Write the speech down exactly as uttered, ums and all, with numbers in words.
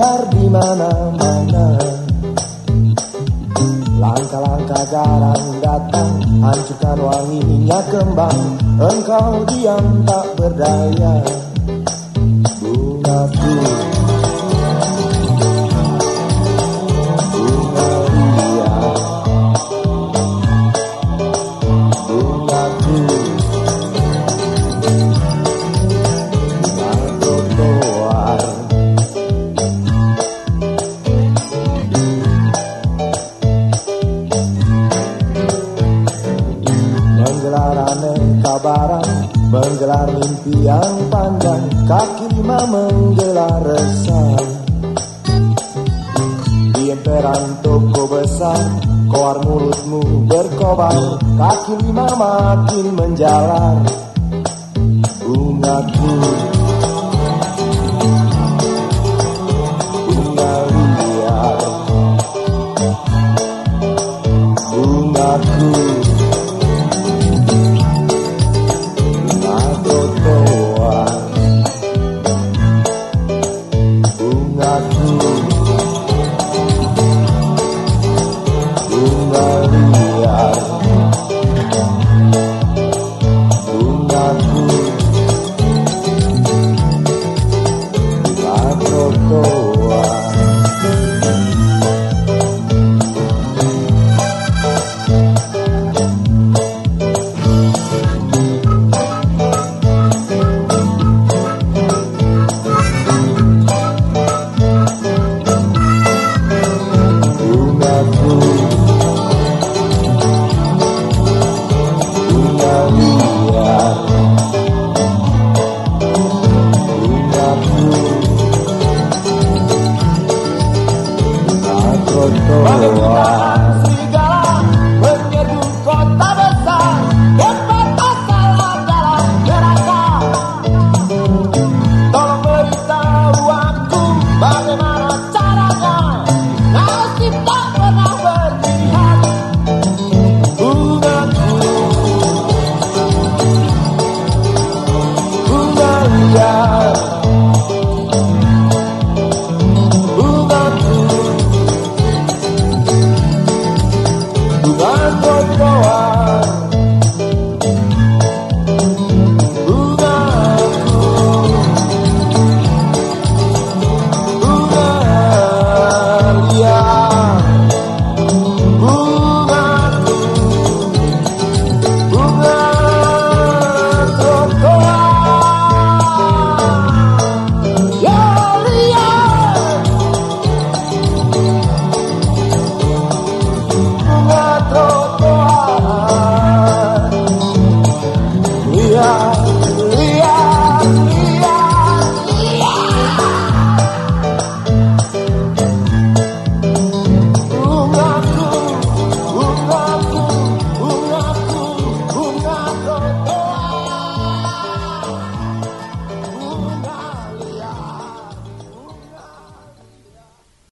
menyebar di mana-mana. Langkah-langkah garang datang, hancurkan wanginya kembang. Engkau diam tak berdaya, bungaku. Bunga liar, bungaku. Bunga trotoar, menggelar aneka barang, menggelar mimpi yang panjang. Kaki lima menggelar resah di emperan toko besar. Koar mulutmu berkobar, kaki lima makin menjalar. Bungaku, bunga liar, bungaku. Bunga trotoar, bungaku. Bunga liar, bungaku. Bunga trotoar. Bungaku, bunga liar, bungaku. Bunga trotoar. Serigala menyerbu kota besar, hebat asal adalah neraka. Tolong beritahu aku bagaimana caranya, nasib tak pernah berpihak. Bungaku, bunga liar, bungaku. Bunga trotoar.